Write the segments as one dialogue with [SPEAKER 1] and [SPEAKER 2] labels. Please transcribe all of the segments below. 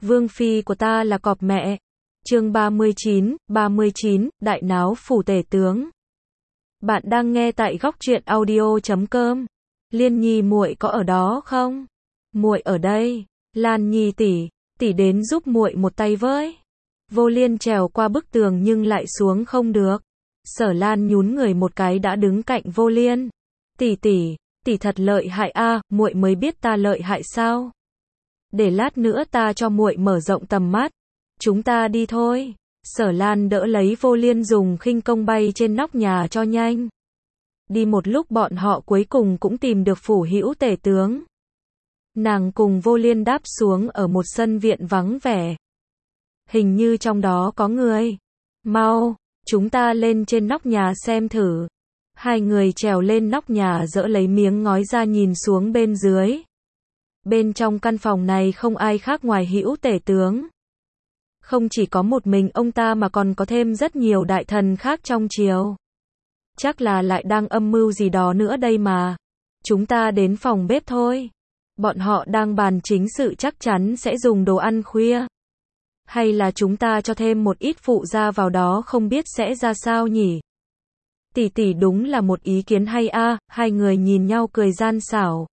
[SPEAKER 1] Vương phi của ta là cọp mẹ. Chương 39, đại náo phủ tể tướng. Bạn đang nghe tại góc truyện audio.com. Liên Nhi muội có ở đó không? Muội ở đây. Lan Nhi tỷ, tỷ đến giúp muội một tay với. Vô Liên trèo qua bức tường nhưng lại xuống không được. Sở Lan nhún người một cái đã đứng cạnh Vô Liên. Tỷ tỷ thật lợi hại a, muội mới biết ta lợi hại sao? Để lát nữa ta cho muội mở rộng tầm mắt. Chúng ta đi thôi. Sở Lan đỡ lấy Vô Liên dùng khinh công bay trên nóc nhà cho nhanh. Đi một lúc bọn họ cuối cùng cũng tìm được phủ hữu tể tướng. Nàng cùng Vô Liên đáp xuống ở một sân viện vắng vẻ. Hình như trong đó có người. Mau, chúng ta lên trên nóc nhà xem thử. Hai người trèo lên nóc nhà dỡ lấy miếng ngói ra nhìn xuống bên dưới. Bên trong căn phòng này không ai khác ngoài hữu tể tướng. Không chỉ có một mình ông ta mà còn có thêm rất nhiều đại thần khác trong triều. Chắc là lại đang âm mưu gì đó nữa đây mà. Chúng ta đến phòng bếp thôi. Bọn họ đang bàn chính sự chắc chắn sẽ dùng đồ ăn khuya. Hay là chúng ta cho thêm một ít phụ gia vào đó không biết sẽ ra sao nhỉ? Tỷ đúng là một ý kiến hay a, hai người nhìn nhau cười gian xảo.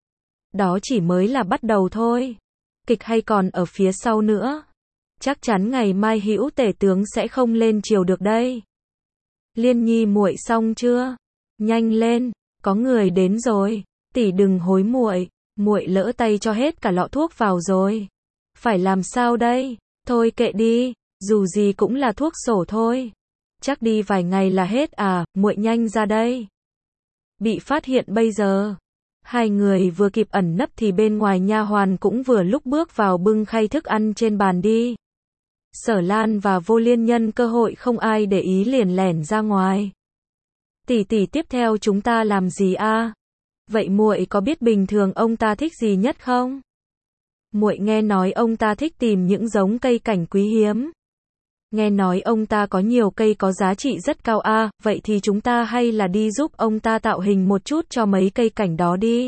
[SPEAKER 1] Đó chỉ mới là bắt đầu thôi. Kịch hay còn ở phía sau nữa. Chắc chắn ngày mai hữu tể tướng sẽ không lên triều được đây. Liên Nhi muội xong chưa? Nhanh lên, có người đến rồi. Tỷ đừng hối muội, muội lỡ tay cho hết cả lọ thuốc vào rồi. Phải làm sao đây? Thôi kệ đi, dù gì cũng là thuốc sổ thôi. Chắc đi vài ngày là hết à, muội nhanh ra đây. Bị phát hiện bây giờ. Hai người vừa kịp ẩn nấp thì bên ngoài nha hoàn cũng vừa lúc bước vào bưng khay thức ăn trên bàn đi. Sở Lan và Vô Liên nhân cơ hội không ai để ý liền lẻn ra ngoài. Tỷ tiếp theo chúng ta làm gì a? Vậy muội có biết bình thường ông ta thích gì nhất không? Muội nghe nói ông ta thích tìm những giống cây cảnh quý hiếm. Nghe nói ông ta có nhiều cây có giá trị rất cao a, vậy thì chúng ta hay là đi giúp ông ta tạo hình một chút cho mấy cây cảnh đó đi.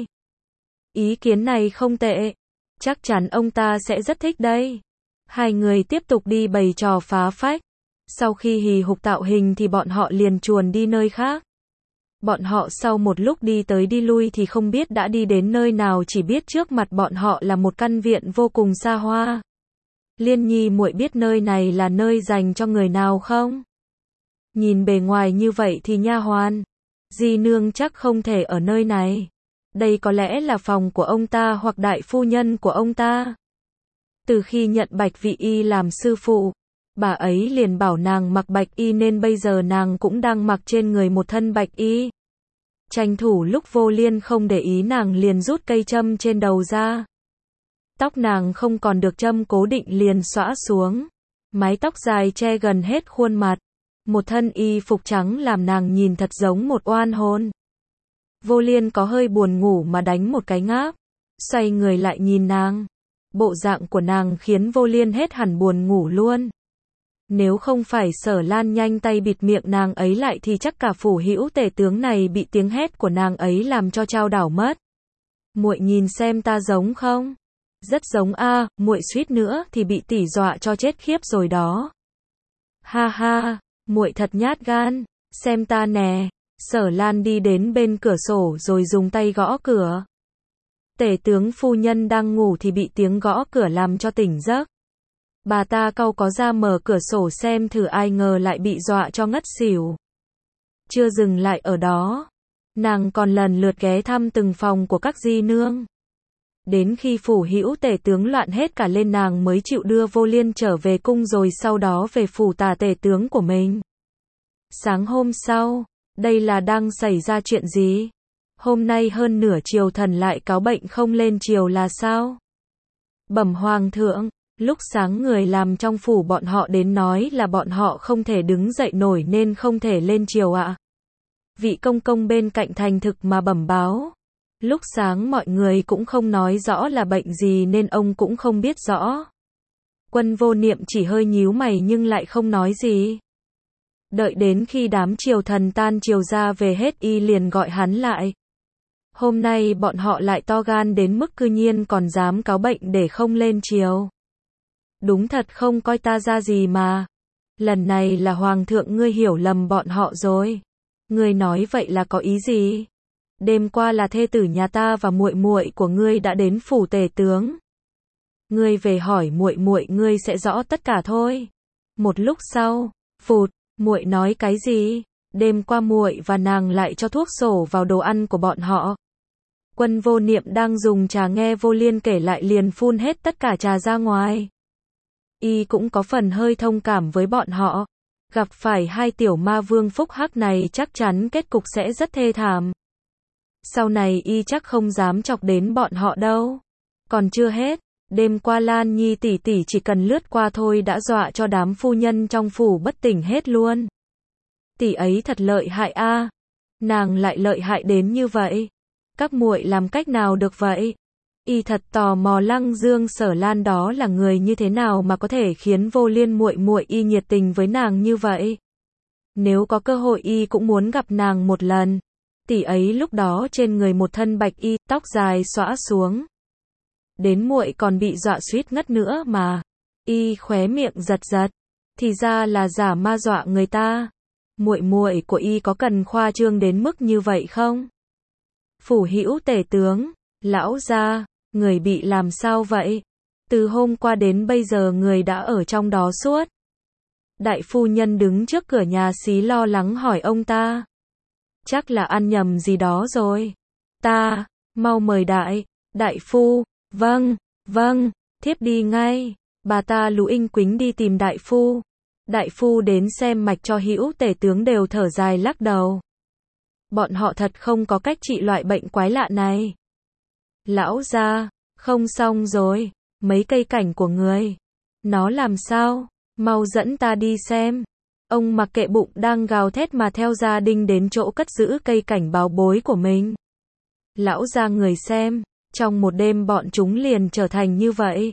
[SPEAKER 1] Ý kiến này không tệ. Chắc chắn ông ta sẽ rất thích đây. Hai người tiếp tục đi bày trò phá phách. Sau khi hì hục tạo hình thì bọn họ liền chuồn đi nơi khác. Bọn họ sau một lúc đi tới đi lui thì không biết đã đi đến nơi nào, chỉ biết trước mặt bọn họ là một căn viện vô cùng xa hoa. Liên Nhi muội biết nơi này là nơi dành cho người nào không? Nhìn bề ngoài như vậy thì nha hoàn, di nương chắc không thể ở nơi này. Đây có lẽ là phòng của ông ta hoặc đại phu nhân của ông ta. Từ khi nhận Bạch Vị Y làm sư phụ, bà ấy liền bảo nàng mặc bạch y nên bây giờ nàng cũng đang mặc trên người một thân bạch y. Tranh thủ lúc Vô Liên không để ý nàng liền rút cây châm trên đầu ra. Tóc nàng không còn được châm cố định liền xõa xuống. Mái tóc dài che gần hết khuôn mặt. Một thân y phục trắng làm nàng nhìn thật giống một oan hồn. Vô Liên có hơi buồn ngủ mà đánh một cái ngáp. Xoay người lại nhìn nàng. Bộ dạng của nàng khiến Vô Liên hết hẳn buồn ngủ luôn. Nếu không phải Sở Lan nhanh tay bịt miệng nàng ấy lại thì chắc cả phủ hữu tể tướng này bị tiếng hét của nàng ấy làm cho chao đảo mất. Muội nhìn xem ta giống không? Rất giống a, muội suýt nữa thì bị tỷ dọa cho chết khiếp rồi đó. Ha ha, muội thật nhát gan, xem ta nè. Sở Lan đi đến bên cửa sổ rồi dùng tay gõ cửa. Tể tướng phu nhân đang ngủ thì bị tiếng gõ cửa làm cho tỉnh giấc. Bà ta cau có ra mở cửa sổ xem thử, ai ngờ lại bị dọa cho ngất xỉu. Chưa dừng lại ở đó, nàng còn lần lượt ghé thăm từng phòng của các di nương. Đến khi phủ hữu tể tướng loạn hết cả lên nàng mới chịu đưa Vô Liên trở về cung rồi sau đó về phủ tả tể tướng của mình. Sáng hôm sau, đây là đang xảy ra chuyện gì? Hôm nay hơn nửa triều thần lại cáo bệnh không lên triều là sao? Bẩm hoàng thượng, lúc sáng người làm trong phủ bọn họ đến nói là bọn họ không thể đứng dậy nổi nên không thể lên triều ạ. Vị công công bên cạnh thành thực mà bẩm báo. Lúc sáng mọi người cũng không nói rõ là bệnh gì nên ông cũng không biết rõ. Quân Vô Niệm chỉ hơi nhíu mày nhưng lại không nói gì. Đợi đến khi đám triều thần tan triều ra về hết y liền gọi hắn lại. Hôm nay bọn họ lại to gan đến mức cư nhiên còn dám cáo bệnh để không lên triều. đúng thật không coi ta ra gì mà. Lần này là hoàng thượng ngươi hiểu lầm bọn họ rồi. Ngươi nói vậy là có ý gì? Đêm qua là thê tử nhà ta và muội muội của ngươi đã đến phủ tể tướng. Ngươi về hỏi muội muội ngươi sẽ rõ tất cả thôi. Một lúc sau, phụt, muội nói cái gì? Đêm qua muội và nàng lại cho thuốc sổ vào đồ ăn của bọn họ. Quân Vô Niệm đang dùng trà nghe Vô Liên kể lại liền phun hết tất cả trà ra ngoài. Y cũng có phần hơi thông cảm với bọn họ. Gặp phải hai tiểu ma vương phúc hắc này chắc chắn kết cục sẽ rất thê thảm. Sau này y chắc không dám chọc đến bọn họ đâu. Còn chưa hết, đêm qua Lan Nhi tỷ tỷ chỉ cần lướt qua thôi đã dọa cho đám phu nhân trong phủ bất tỉnh hết luôn. Tỷ ấy thật lợi hại a. Nàng lại lợi hại đến như vậy. Các muội làm cách nào được vậy? Y thật tò mò Lăng Dương Sở Lan đó là người như thế nào mà có thể khiến Vô Liên muội muội y nhiệt tình với nàng như vậy. Nếu có cơ hội y cũng muốn gặp nàng một lần. Tỷ ấy lúc đó trên người một thân bạch y, tóc dài xõa xuống. Đến muội còn bị dọa suýt ngất nữa mà. Y khóe miệng giật giật. Thì ra là giả ma dọa người ta. Muội muội của y có cần khoa trương đến mức như vậy không? Phủ Hữu tể tướng, lão gia, người bị làm sao vậy? Từ hôm qua đến bây giờ người đã ở trong đó suốt. Đại phu nhân đứng trước cửa nhà xí lo lắng hỏi ông ta. Chắc là ăn nhầm gì đó rồi. Ta, mau mời đại phu, vâng, thiếp đi ngay. Bà ta lũ inh quính đi tìm đại phu. Đại phu đến xem mạch cho Hữu tể tướng đều thở dài lắc đầu. Bọn họ thật không có cách trị loại bệnh quái lạ này. Lão gia, không xong rồi, mấy cây cảnh của người. Nó làm sao? Mau dẫn ta đi xem. Ông mặc kệ bụng đang gào thét mà theo gia đình đến chỗ cất giữ cây cảnh bảo bối của mình. Lão gia người xem, trong một đêm bọn chúng liền trở thành như vậy.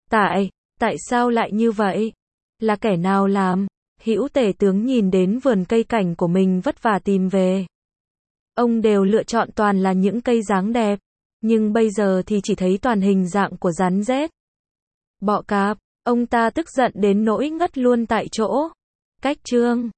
[SPEAKER 1] Tại sao lại như vậy? Là kẻ nào làm? Hữu tể tướng nhìn đến vườn cây cảnh của mình vất vả tìm về. Ông đều lựa chọn toàn là những cây dáng đẹp, nhưng bây giờ thì chỉ thấy toàn hình dạng của rắn rết. Bọ cạp, ông ta tức giận đến nỗi ngất luôn tại chỗ. Cách chương